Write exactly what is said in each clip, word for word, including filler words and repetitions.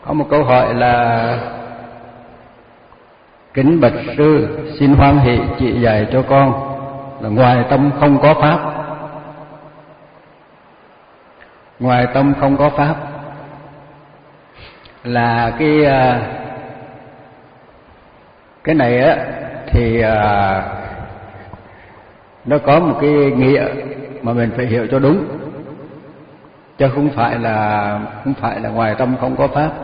Có một câu hỏi là: kính bạch sư, xin hoan hỷ chỉ dạy cho con là ngoài tâm không có pháp. Ngoài tâm không có pháp là cái cái này á thì nó có một cái nghĩa mà mình phải hiểu cho đúng, chứ không phải là không phải là ngoài tâm không có pháp.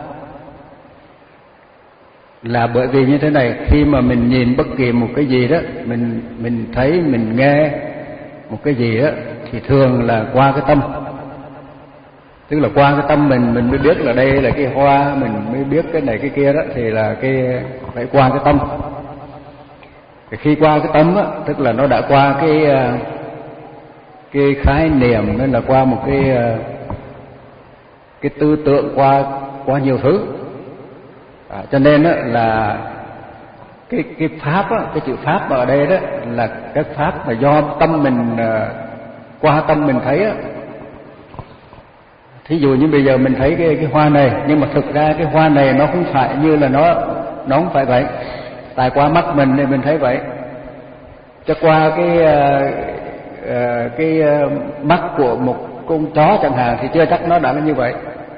Là bởi vì như thế này, khi mà mình nhìn bất kỳ một cái gì đó, mình mình thấy, mình nghe một cái gì đó thì thường là qua cái tâm. Tức là qua cái tâm mình mình mới biết là đây là cái hoa, mình mới biết cái này cái kia đó, thì là cái phải qua cái tâm. Khi qua cái tâm á, tức là nó đã qua cái cái khái niệm, nên là qua một cái cái tư tưởng, qua qua nhiều thứ. À, cho nên á, là cái cái pháp á, cái chữ pháp ở đây đó là cái pháp mà do tâm mình, qua tâm mình thấy á. Thí dụ như bây giờ mình thấy cái cái hoa này, nhưng mà thực ra cái hoa này nó không phải như là nó nó không phải vậy. Tại qua mắt mình thì mình thấy vậy, cho qua cái uh, cái uh, mắt của một con chó chẳng hạn thì chưa chắc nó đã là như vậy.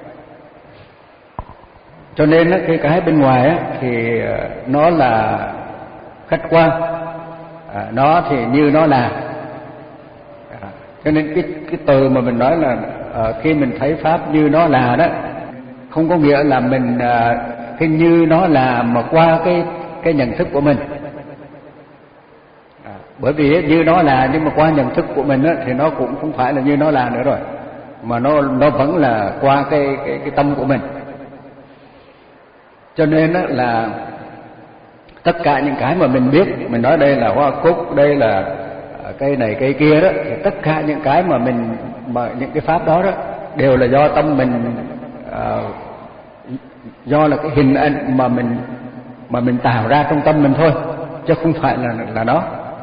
Cho nên á, cái cái bên ngoài á, thì nó là khách quan, à, nó thì như nó là. À, cho nên cái cái từ mà mình nói là à, khi mình thấy pháp như nó là đó, không có nghĩa là mình à, cái như nó là mà qua cái cái nhận thức của mình. À, bởi vì như nó là nhưng mà qua nhận thức của mình á, thì nó cũng không phải là như nó là nữa rồi, mà nó nó vẫn là qua cái cái cái tâm của mình. Cho nên đó là tất cả những cái mà mình biết, mình nói đây là hoa cúc, đây là cây này cây kia đó, thì tất cả những cái mà mình mà những cái pháp đó đó đều là do tâm mình, uh, do là cái hình ảnh mà mình mà mình tạo ra trong tâm mình thôi, chứ không phải là là nó.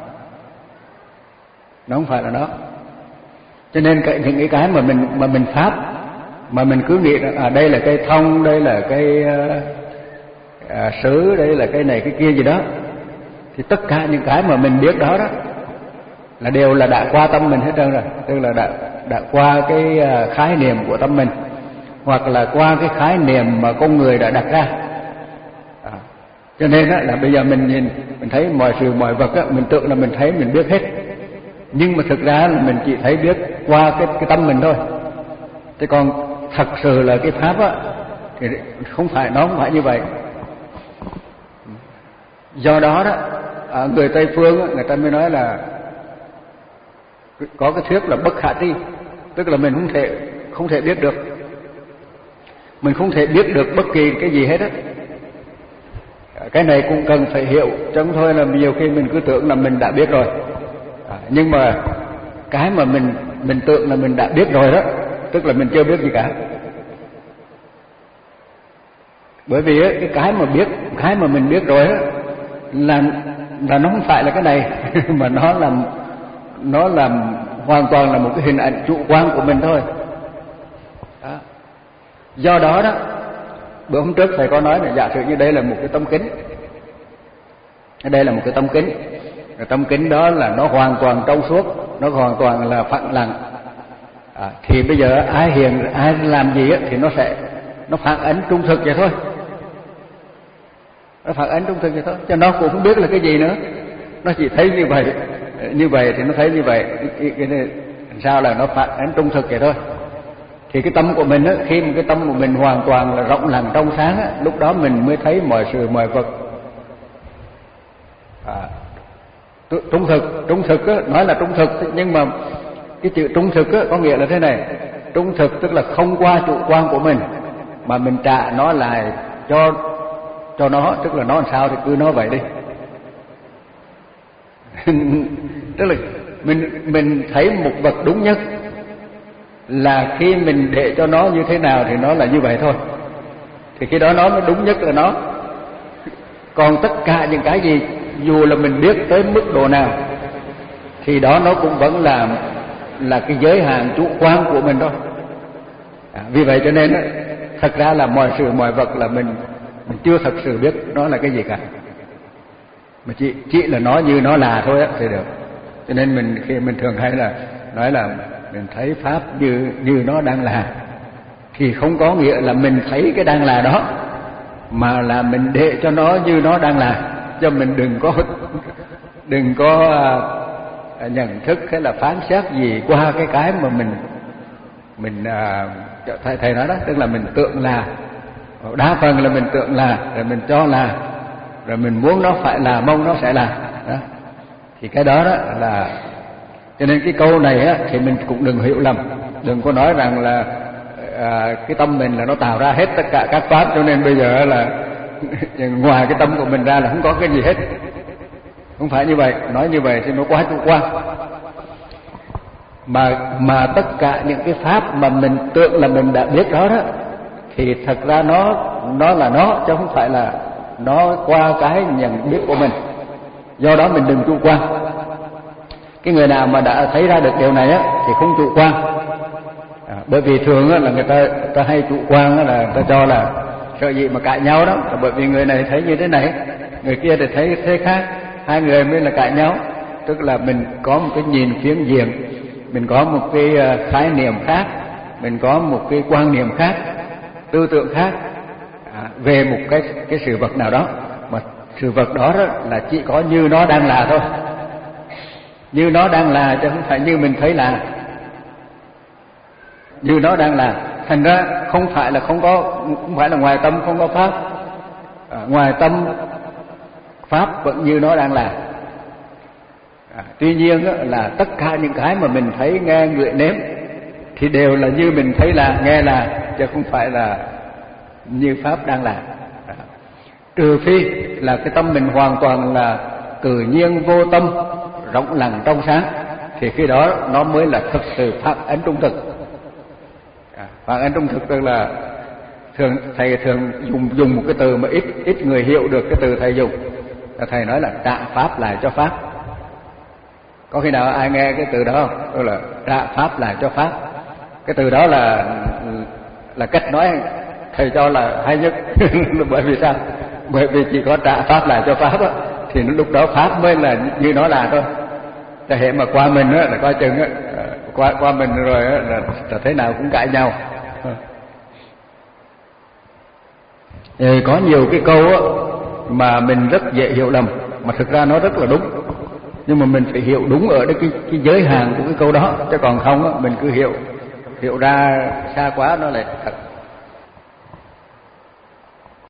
Nó không phải là nó. Cho nên cái, những cái cái mà mình mà mình pháp mà mình cứ nghĩ là à, đây là cây thông, đây là cây uh, À, sứ, đây là cái này cái kia gì đó, thì tất cả những cái mà mình biết đó đó là đều là đã qua tâm mình hết trơn rồi. Tức là đã đã qua cái khái niệm của tâm mình, hoặc là qua cái khái niệm mà con người đã đặt ra. À, cho nên đó là bây giờ mình nhìn, mình thấy mọi sự mọi vật á, mình tưởng là mình thấy mình biết hết, nhưng mà thực ra là mình chỉ thấy biết qua cái cái tâm mình thôi. Thế còn thật sự là cái pháp á thì không phải, nó không phải như vậy. Do đó đó, ở người Tây phương người ta mới nói là có cái thuyết là bất khả tri, tức là mình không thể không thể biết được, mình không thể biết được bất kỳ cái gì hết á. Cái này cũng cần phải hiểu, chứ không thôi là nhiều khi mình cứ tưởng là mình đã biết rồi, à, nhưng mà cái mà mình mình tưởng là mình đã biết rồi đó, tức là mình chưa biết gì cả. Bởi vì cái cái mà biết, cái mà mình biết rồi á, là là nó không phải là cái này mà nó là nó là hoàn toàn là một cái hình ảnh chủ quan của mình thôi. Đó. Do đó đó, bữa hôm trước thầy có nói là giả sử như đây là một cái tấm kính, đây là một cái tấm kính, cái tấm kính đó là nó hoàn toàn trong suốt, nó hoàn toàn là phẳng lặng. À, thì bây giờ ai hiện ai làm gì á, thì nó sẽ nó phản ánh trung thực vậy thôi. Nó phản ánh trung thực vậy thôi, cho nó cũng không biết là cái gì nữa, nó chỉ thấy như vậy, như vậy thì nó thấy như vậy. Cái này sao là nó phản ánh trung thực vậy thôi. Thì cái tâm của mình á, khi mà cái tâm của mình hoàn toàn là rộng lặng trong sáng á, lúc đó mình mới thấy mọi sự mọi vật à, trung thực. Trung thực á, nói là trung thực, nhưng mà cái chữ trung thực á có nghĩa là thế này: trung thực tức là không qua chủ quan của mình, mà mình trả nó lại cho cho nó, tức là nó làm sao thì cứ nói vậy đi. Tức là mình mình thấy một vật đúng nhất là khi mình để cho nó như thế nào thì nó là như vậy thôi, thì khi đó nó mới đúng nhất là nó. Còn tất cả những cái gì dù là mình biết tới mức độ nào thì đó nó cũng vẫn là là cái giới hạn chủ quan của mình thôi. À, vì vậy cho nên thật ra là mọi sự mọi vật là mình mình chưa thật sự biết nó là cái gì cả, mà chỉ chỉ là nó như nó là thôi á thì được. Cho nên mình khi mình thường hay là nói là mình thấy pháp như như nó đang là, thì không có nghĩa là mình thấy cái đang là đó, mà là mình để cho nó như nó đang là, cho mình đừng có đừng có à, nhận thức hay là phán xét gì qua cái cái mà mình mình à, thầy, thầy nói đó, tức là mình tưởng là, đa phần là mình tưởng là, rồi mình cho là, rồi mình muốn nó phải là, mong nó sẽ là đó. Thì cái đó đó là, cho nên cái câu này á thì mình cũng đừng hiểu lầm, đừng có nói rằng là à, cái tâm mình là nó tạo ra hết tất cả các pháp, cho nên bây giờ là ngoài cái tâm của mình ra là không có cái gì hết. Không phải như vậy, nói như vậy thì nó quá chủ quan. Mà mà tất cả những cái pháp mà mình tưởng là mình đã biết đó đó, thì thật ra nó nó là nó, chứ không phải là nó qua cái nhận biết của mình. Do đó mình đừng chủ quan. Cái người nào mà đã thấy ra được điều này á thì không chủ quan. À, bởi vì thường á là người ta, người ta hay chủ quan á, là người ta cho là sợ gì mà cãi nhau đó, là bởi vì người này thấy như thế này, người kia thì thấy thế khác, hai người mới là cãi nhau. Tức là mình có một cái nhìn phiến diện, mình có một cái khái niệm khác, mình có một cái quan niệm khác, tư tưởng khác à, về một cái cái sự vật nào đó, mà sự vật đó, đó là chỉ có như nó đang là thôi, như nó đang là, chứ không phải như mình thấy là. Như nó đang là, thành ra không phải là không có, không phải là ngoài tâm không có pháp, à, ngoài tâm pháp vẫn như nó đang là. À, tuy nhiên á, là tất cả những cái mà mình thấy, nghe, ngửi, nếm thì đều là như mình thấy là, nghe là, chứ không phải là như pháp đang là. À, trừ phi là cái tâm mình hoàn toàn là tự nhiên vô tâm, rộng lặng trong sáng, thì khi đó nó mới là thực sự pháp ấn trung thực. À, pháp ấn trung thực tức là thường thầy thường dùng dùng một cái từ mà ít ít người hiểu được cái từ thầy dùng. Thầy nói là trả pháp lại cho pháp. Có khi nào ai nghe cái từ đó không? Tức là trả pháp lại cho pháp. Cái từ đó là là cách nói thầy cho là hay nhất. Bởi vì sao? Bởi vì chỉ có trả pháp lại cho pháp đó, thì lúc đó pháp mới là như nó là thôi. Cho hệ mà qua mình á là coi chừng á, qua qua mình rồi á là, là thế nào cũng cãi nhau. Thì có nhiều cái câu á mà mình rất dễ hiểu lầm, mà thực ra nó rất là đúng. Nhưng mà mình phải hiểu đúng ở cái, cái giới hạn của cái câu đó, chứ còn không á mình cứ hiểu hiểu ra xa quá nó lại thật